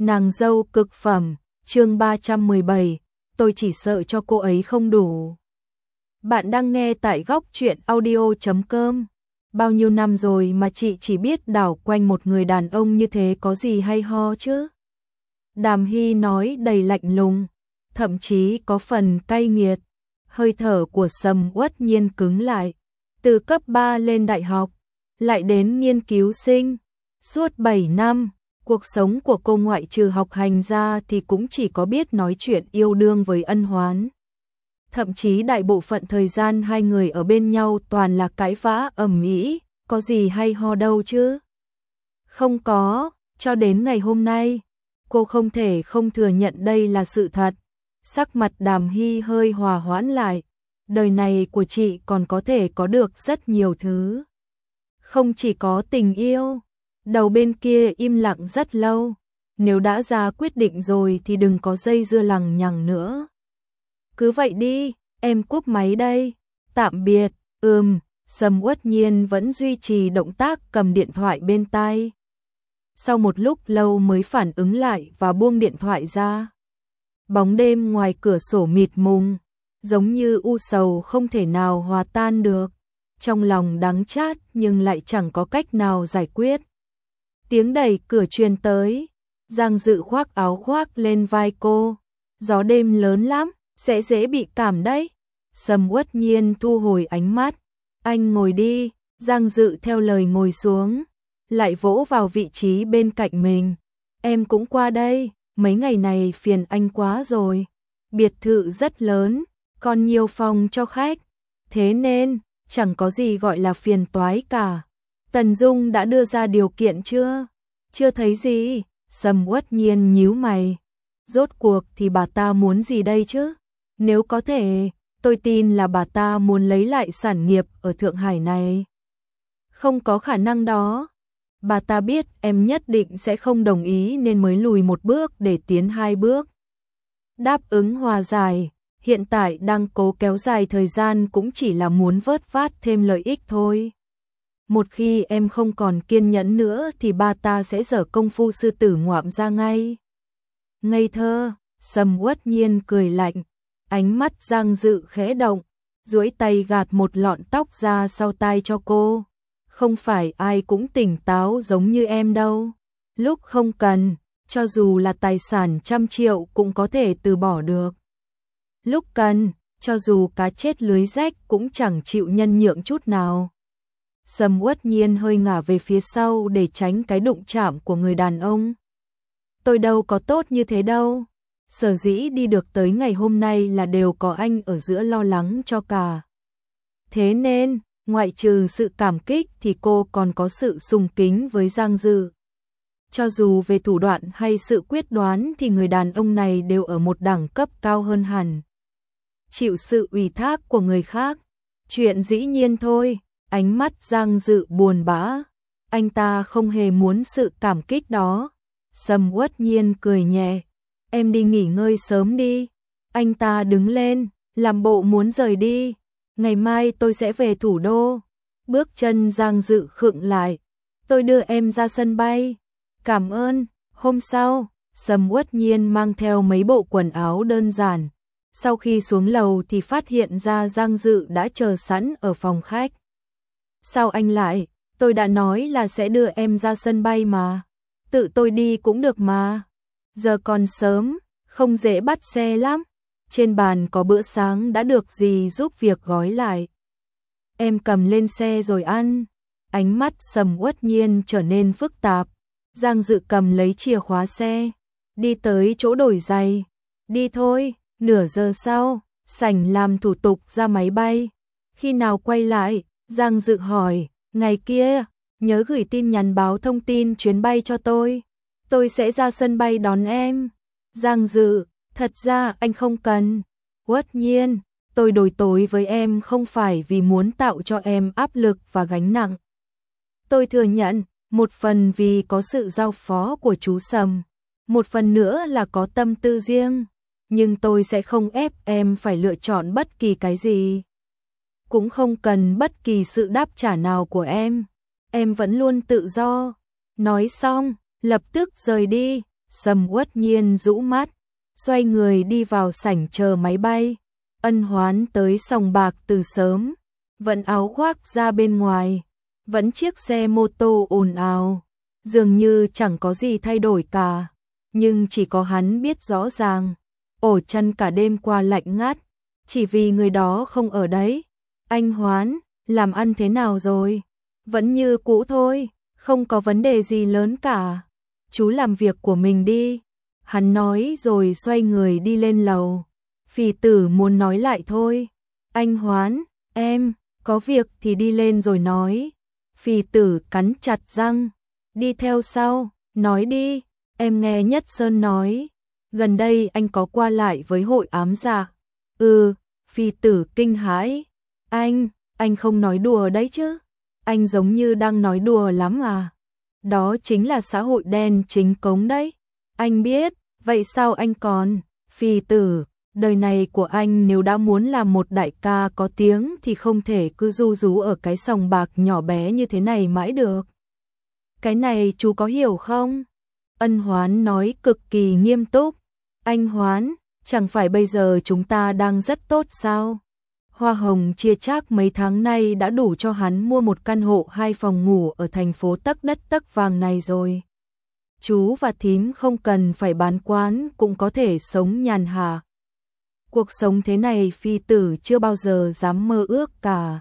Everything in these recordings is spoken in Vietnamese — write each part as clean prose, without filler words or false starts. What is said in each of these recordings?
Nàng dâu cực phẩm, chương 317, tôi chỉ sợ cho cô ấy không đủ. Bạn đang nghe tại góc truyện audio.com. Bao nhiêu năm rồi mà chị chỉ biết đảo quanh một người đàn ông như thế có gì hay ho chứ? Đàm Hy nói đầy lạnh lùng, thậm chí có phần cay nghiệt. Hơi thở của Sầm Uất Nhiên cứng lại. Từ cấp 3 lên đại học, lại đến nghiên cứu sinh. Suốt 7 năm, cuộc sống của cô ngoại trừ học hành ra thì cũng chỉ có biết nói chuyện yêu đương với ân hoán. Thậm chí đại bộ phận thời gian hai người ở bên nhau toàn là cãi vã ầm ĩ, có gì hay ho đâu chứ? Không có, cho đến ngày hôm nay, cô không thể không thừa nhận đây là sự thật. Sắc mặt Đàm Hy hơi hòa hoãn lại, đời này của chị còn có thể có được rất nhiều thứ. Không chỉ có tình yêu. Đầu bên kia im lặng rất lâu, nếu đã ra quyết định rồi thì đừng có dây dưa lằng nhằng nữa. Cứ vậy đi, em cúp máy đây, tạm biệt. Sầm Uất Nhiên vẫn duy trì động tác cầm điện thoại bên tai. Sau một lúc lâu mới phản ứng lại và buông điện thoại ra. Bóng đêm ngoài cửa sổ mịt mùng, giống như u sầu không thể nào hòa tan được. Trong lòng đắng chát nhưng lại chẳng có cách nào giải quyết. Tiếng đẩy cửa truyền tới, Giang Dự khoác áo khoác lên vai cô. Gió đêm lớn lắm, sẽ dễ bị cảm đấy. Sầm Uất Nhiên thu hồi ánh mắt. Anh ngồi đi, Giang Dự theo lời ngồi xuống, lại vỗ vào vị trí bên cạnh mình. Em cũng qua đây, mấy ngày này phiền anh quá rồi. Biệt thự rất lớn, còn nhiều phòng cho khách. Thế nên, chẳng có gì gọi là phiền toái cả. Tần Dung đã đưa ra điều kiện chưa? Chưa thấy gì. Sầm Uất Nhiên nhíu mày. Rốt cuộc thì bà ta muốn gì đây chứ? Nếu có thể, tôi tin là bà ta muốn lấy lại sản nghiệp ở Thượng Hải này. Không có khả năng đó. Bà ta biết em nhất định sẽ không đồng ý nên mới lùi một bước để tiến hai bước. Đáp ứng hòa giải, hiện tại đang cố kéo dài thời gian cũng chỉ là muốn vớt vát thêm lợi ích thôi. Một khi em không còn kiên nhẫn nữa thì bà ta sẽ dở công phu sư tử ngoạm ra ngay. Ngây thơ, Sầm Uất Nhiên cười lạnh, ánh mắt Giang Dự khẽ động, duỗi tay gạt một lọn tóc ra sau tai cho cô. Không phải ai cũng tỉnh táo giống như em đâu. Lúc không cần, cho dù là tài sản 100 triệu cũng có thể từ bỏ được. Lúc cần, cho dù cá chết lưới rách cũng chẳng chịu nhân nhượng chút nào. Sầm Uất Nhiên hơi ngả về phía sau để tránh cái đụng chạm của người đàn ông. Tôi đâu có tốt như thế đâu. Sở dĩ đi được tới ngày hôm nay là đều có anh ở giữa lo lắng cho cả. Thế nên, ngoại trừ sự cảm kích thì cô còn có sự sùng kính với Giang Dự. Cho dù về thủ đoạn hay sự quyết đoán thì người đàn ông này đều ở một đẳng cấp cao hơn hẳn. Chịu sự ủy thác của người khác, chuyện dĩ nhiên thôi. Ánh mắt Giang Dự buồn bã, anh ta không hề muốn sự cảm kích đó. Sầm Uất Nhiên cười nhẹ, em đi nghỉ ngơi sớm đi. Anh ta đứng lên, làm bộ muốn rời đi. Ngày mai tôi sẽ về thủ đô. Bước chân Giang Dự khựng lại, tôi đưa em ra sân bay. Cảm ơn. Hôm sau, Sầm Uất Nhiên mang theo mấy bộ quần áo đơn giản. Sau khi xuống lầu thì phát hiện ra Giang Dự đã chờ sẵn ở phòng khách. Sao anh lại? Tôi đã nói là sẽ đưa em ra sân bay mà. Tự tôi đi cũng được mà. Giờ còn sớm, không dễ bắt xe lắm. Trên bàn có bữa sáng đã được dì giúp việc gói lại. Em cầm lên xe rồi ăn. Ánh mắt Sầm Uất Nhiên trở nên phức tạp. Giang Dự cầm lấy chìa khóa xe, đi tới chỗ đổi giày. Đi thôi. Nửa giờ sau, sảnh làm thủ tục ra máy bay. Khi nào quay lại? Giang Dự hỏi. Ngày kia, nhớ gửi tin nhắn báo thông tin chuyến bay cho tôi. Tôi sẽ ra sân bay đón em. Giang Dự, thật ra anh không cần. Uất Nhiên, tôi đối tối với em không phải vì muốn tạo cho em áp lực và gánh nặng. Tôi thừa nhận, một phần vì có sự giao phó của chú Sầm, một phần nữa là có tâm tư riêng. Nhưng tôi sẽ không ép em phải lựa chọn bất kỳ cái gì. Cũng không cần bất kỳ sự đáp trả nào của em vẫn luôn tự do. Nói xong, lập tức rời đi. Sầm Uất Nhiên rũ mắt, xoay người đi vào sảnh chờ máy bay. Ân Hoán tới sòng bạc từ sớm, vẫn áo khoác ra bên ngoài, vẫn chiếc xe mô tô ồn ào, dường như chẳng có gì thay đổi cả, nhưng chỉ có hắn biết rõ ràng, ổ chân cả đêm qua lạnh ngắt, chỉ vì người đó không ở đấy. Anh Hoán, làm ăn thế nào rồi? Vẫn như cũ thôi, không có vấn đề gì lớn cả. Chú làm việc của mình đi. Hắn nói rồi xoay người đi lên lầu. Phì Tử muốn nói lại thôi. Anh Hoán, em, có việc thì đi lên rồi nói. Phì Tử cắn chặt răng. Đi theo sau, nói đi. Em nghe Nhất Sơn nói. Gần đây anh có qua lại với hội ám dạ. Phì Tử kinh hãi. Anh không nói đùa đấy chứ. Anh giống như đang nói đùa lắm à. Đó chính là xã hội đen chính cống đấy. Anh biết, vậy sao anh còn? Phì Tử, đời này của anh nếu đã muốn làm một đại ca có tiếng thì không thể cứ ru rú ở cái sòng bạc nhỏ bé như thế này mãi được. Cái này chú có hiểu không? Ân Hoán nói cực kỳ nghiêm túc. Anh Hoán, chẳng phải bây giờ chúng ta đang rất tốt sao? Hoa hồng chia chác mấy tháng nay đã đủ cho hắn mua một căn hộ 2 phòng ngủ ở thành phố tấc đất tấc vàng này rồi. Chú và thím không cần phải bán quán cũng có thể sống nhàn hạ. Cuộc sống thế này Phi Tử chưa bao giờ dám mơ ước cả.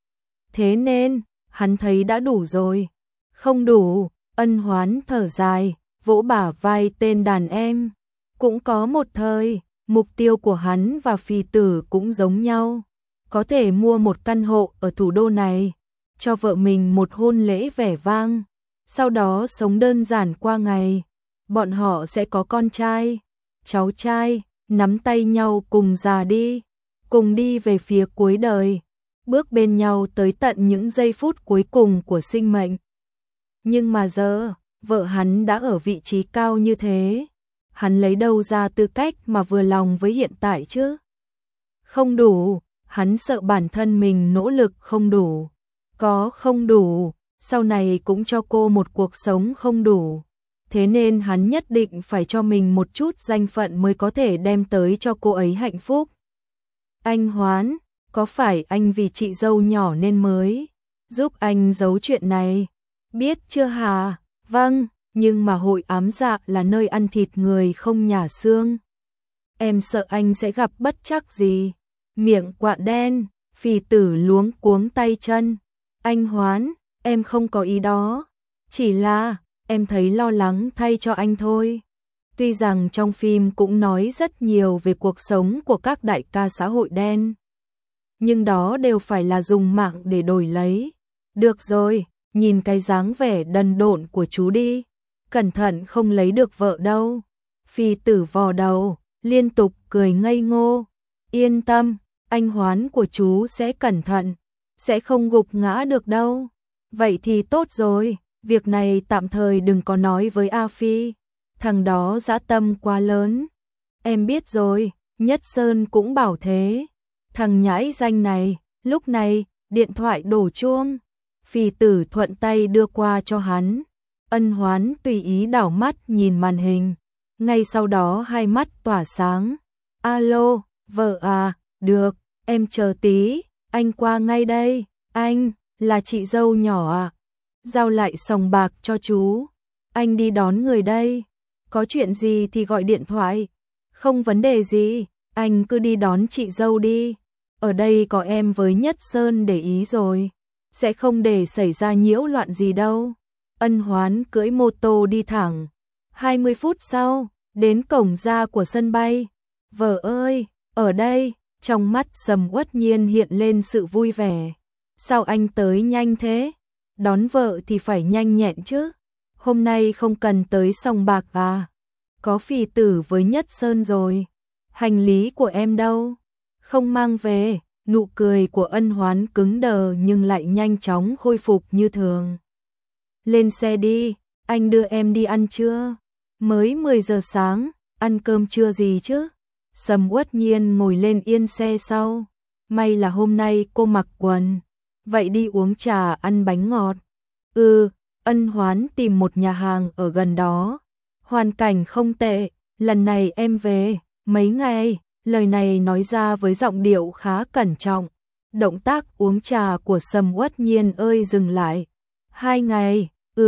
Thế nên, hắn thấy đã đủ rồi. Không đủ, Ân Hoán thở dài, vỗ bả vai tên đàn em. Cũng có một thời, mục tiêu của hắn và Phi Tử cũng giống nhau. Có thể mua một căn hộ ở thủ đô này, cho vợ mình một hôn lễ vẻ vang, sau đó sống đơn giản qua ngày. Bọn họ sẽ có con trai, cháu trai, nắm tay nhau cùng già đi, cùng đi về phía cuối đời, bước bên nhau tới tận những giây phút cuối cùng của sinh mệnh. Nhưng mà giờ, vợ hắn đã ở vị trí cao như thế, hắn lấy đâu ra tư cách mà vừa lòng với hiện tại chứ? Không đủ. Hắn sợ bản thân mình nỗ lực không đủ. Có không đủ, sau này cũng cho cô một cuộc sống không đủ. Thế nên hắn nhất định phải cho mình một chút danh phận mới có thể đem tới cho cô ấy hạnh phúc. Anh Hoán, có phải anh vì chị dâu nhỏ nên mới giúp anh giấu chuyện này? Biết chưa hả? Vâng, nhưng mà hội ám dạ là nơi ăn thịt người không nhả xương. Em sợ anh sẽ gặp bất trắc gì. Miệng quạ đen, Phì Tử luống cuống tay chân. Anh Hoán, em không có ý đó. Chỉ là, em thấy lo lắng thay cho anh thôi. Tuy rằng trong phim cũng nói rất nhiều về cuộc sống của các đại ca xã hội đen. Nhưng đó đều phải là dùng mạng để đổi lấy. Được rồi, nhìn cái dáng vẻ đần độn của chú đi. Cẩn thận không lấy được vợ đâu. Phì Tử vò đầu, liên tục cười ngây ngô. Yên tâm. Anh Hoán của chú sẽ cẩn thận, sẽ không gục ngã được đâu. Vậy thì tốt rồi, việc này tạm thời đừng có nói với A Phi, thằng đó dã tâm quá lớn. Em biết rồi, Nhất Sơn cũng bảo thế. Thằng nhãi danh này, lúc này, điện thoại đổ chuông. Phì Tử thuận tay đưa qua cho hắn. Ân Hoán tùy ý đảo mắt nhìn màn hình. Ngay sau đó hai mắt tỏa sáng. Alo, vợ à, được. Em chờ tí, anh qua ngay đây. Anh, là chị dâu nhỏ à? Giao lại sòng bạc cho chú. Anh đi đón người đây. Có chuyện gì thì gọi điện thoại. Không vấn đề gì, anh cứ đi đón chị dâu đi. Ở đây có em với Nhất Sơn để ý rồi. Sẽ không để xảy ra nhiễu loạn gì đâu. Ân Hoán cưỡi mô tô đi thẳng. 20 phút sau, đến cổng ra của sân bay. Vợ ơi, ở đây. Trong mắt Sầm Uất Nhiên hiện lên sự vui vẻ. Sao anh tới nhanh thế? Đón vợ thì phải nhanh nhẹn chứ. Hôm nay không cần tới sòng bạc à? Có Phì Tử với Nhất Sơn rồi. Hành lý của em đâu? Không mang về. Nụ cười của Ân Hoán cứng đờ nhưng lại nhanh chóng khôi phục như thường. Lên xe đi, anh đưa em đi ăn trưa. Mới 10 giờ sáng, ăn cơm trưa gì chứ? Sầm Uất Nhiên ngồi lên yên xe sau. May là hôm nay cô mặc quần. Vậy đi uống trà ăn bánh ngọt. Ân Hoán tìm một nhà hàng ở gần đó. hoàn cảnh không tệ, lần này em về mấy ngày, lời này nói ra với giọng điệu khá cẩn trọng. Động tác uống trà của Sầm Uất Nhiên ơi dừng lại. 2 ngày,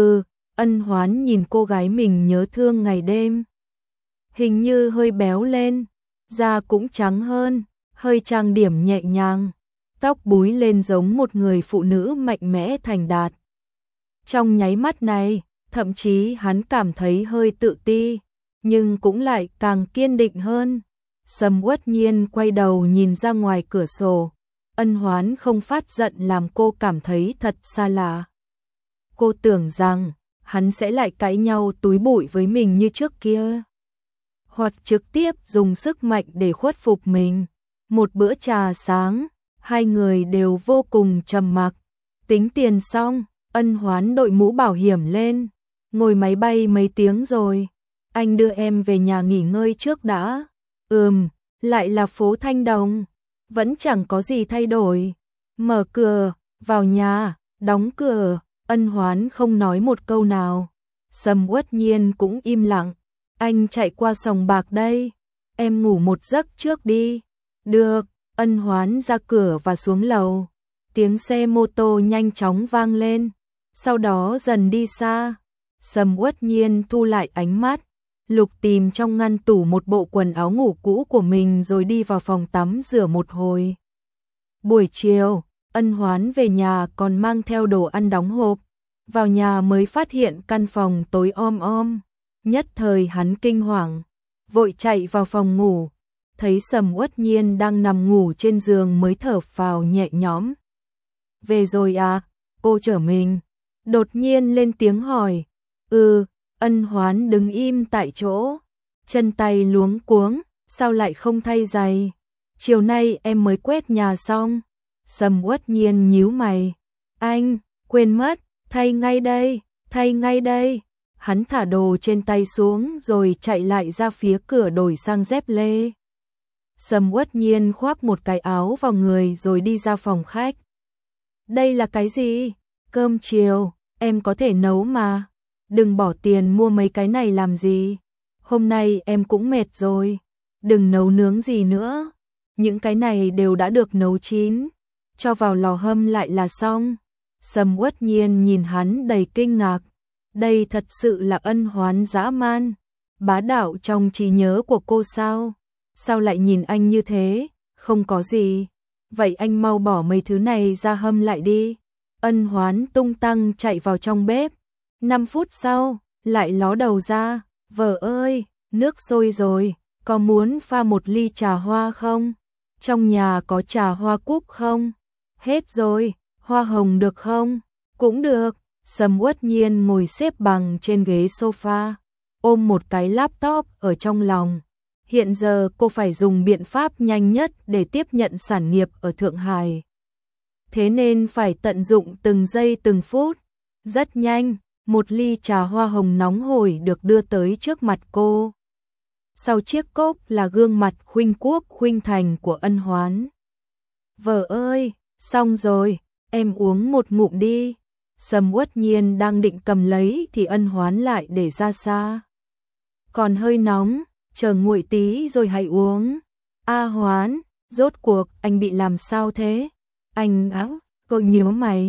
Ân Hoán nhìn cô gái mình nhớ thương ngày đêm. Hình như hơi béo lên, da cũng trắng hơn, hơi trang điểm nhẹ nhàng, tóc búi lên giống một người phụ nữ mạnh mẽ thành đạt. Trong nháy mắt này, thậm chí hắn cảm thấy hơi tự ti, nhưng cũng lại càng kiên định hơn. Sầm Uất Nhiên quay đầu nhìn ra ngoài cửa sổ, Ân Hoán không phát giận làm cô cảm thấy thật xa lạ. Cô tưởng rằng hắn sẽ lại cãi nhau túi bụi với mình như trước kia, hoặc trực tiếp dùng sức mạnh để khuất phục mình. Một bữa trà sáng, hai người đều vô cùng trầm mặc. Tính tiền xong, Ân Hoán đội mũ bảo hiểm lên. Ngồi máy bay mấy tiếng rồi, anh đưa em về nhà nghỉ ngơi trước đã. Lại là phố Thanh Đồng, vẫn chẳng có gì thay đổi. Mở cửa, vào nhà, đóng cửa, Ân Hoán không nói một câu nào. Sầm Uất Nhiên cũng im lặng. Anh chạy qua sòng bạc đây, em ngủ một giấc trước đi. Được, Ân Hoán ra cửa và xuống lầu. Tiếng xe mô tô nhanh chóng vang lên, sau đó dần đi xa. Sầm Uất Nhiên thu lại ánh mắt, lục tìm trong ngăn tủ một bộ quần áo ngủ cũ của mình rồi đi vào phòng tắm rửa một hồi. Buổi chiều, Ân Hoán về nhà còn mang theo đồ ăn đóng hộp. Vào nhà mới phát hiện căn phòng tối om om. Nhất thời hắn kinh hoàng, vội chạy vào phòng ngủ. Thấy Sầm Uất Nhiên đang nằm ngủ trên giường mới thở phào nhẹ nhõm. Về rồi à? Cô trở mình. Đột nhiên lên tiếng hỏi. Ân Hoán đứng im tại chỗ, chân tay luống cuống, sao lại không thay giày? Chiều nay em mới quét nhà xong. Sầm Uất Nhiên nhíu mày. Anh, quên mất, thay ngay đây, thay ngay đây. Hắn thả đồ trên tay xuống rồi chạy lại ra phía cửa đổi sang dép lê. Sầm Uất Nhiên khoác một cái áo vào người rồi đi ra phòng khách. Đây là cái gì? Cơm chiều, em có thể nấu mà. Đừng bỏ tiền mua mấy cái này làm gì. Hôm nay em cũng mệt rồi. Đừng nấu nướng gì nữa. Những cái này đều đã được nấu chín. Cho vào lò hâm lại là xong. Sầm Uất Nhiên nhìn hắn đầy kinh ngạc. Đây thật sự là Ân Hoán dã man, bá đạo trong trí nhớ của cô sao? Sao lại nhìn anh như thế? Không có gì. Vậy anh mau bỏ mấy thứ này ra hâm lại đi. Ân Hoán tung tăng chạy vào trong bếp. 5 phút sau, lại ló đầu ra. Vợ ơi, nước sôi rồi, có muốn pha một ly trà hoa không? Trong nhà có trà hoa cúc không? Hết rồi, hoa hồng được không? Cũng được. Sầm Uất Nhiên ngồi xếp bằng trên ghế sofa, ôm một cái laptop ở trong lòng. Hiện giờ cô phải dùng biện pháp nhanh nhất để tiếp nhận sản nghiệp ở Thượng Hải. Thế nên phải tận dụng từng giây từng phút. Rất nhanh, một ly trà hoa hồng nóng hổi được đưa tới trước mặt cô. Sau chiếc cốc là gương mặt khuynh quốc khuynh thành của Ân Hoán. Vợ ơi, xong rồi, em uống một ngụm đi. Sầm Uất Nhiên đang định cầm lấy thì Ân Hoán lại để ra xa. Còn hơi nóng, chờ nguội tí rồi hãy uống. Hoán, rốt cuộc anh bị làm sao thế? Anh cô nhíu mày.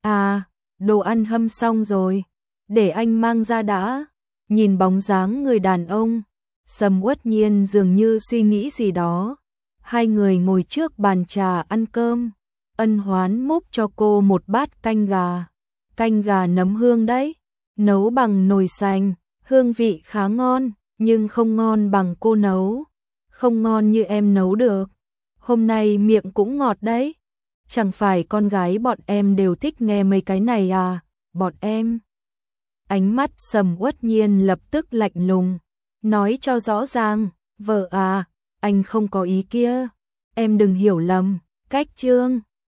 Đồ ăn hâm xong rồi, để anh mang ra đã. Nhìn bóng dáng người đàn ông, Sầm Uất Nhiên dường như suy nghĩ gì đó. Hai người ngồi trước bàn trà ăn cơm. Ân Hoán múc cho cô một bát canh gà. Canh gà nấm hương đấy, nấu bằng nồi sành, hương vị khá ngon, nhưng không ngon bằng cô nấu. Không ngon như em nấu được. Hôm nay miệng cũng ngọt đấy. Chẳng phải con gái bọn em đều thích nghe mấy cái này à, bọn em. Ánh mắt Sầm Uất Nhiên lập tức lạnh lùng. Nói cho rõ ràng, vợ à, anh không có ý kia. Em đừng hiểu lầm, cách trương.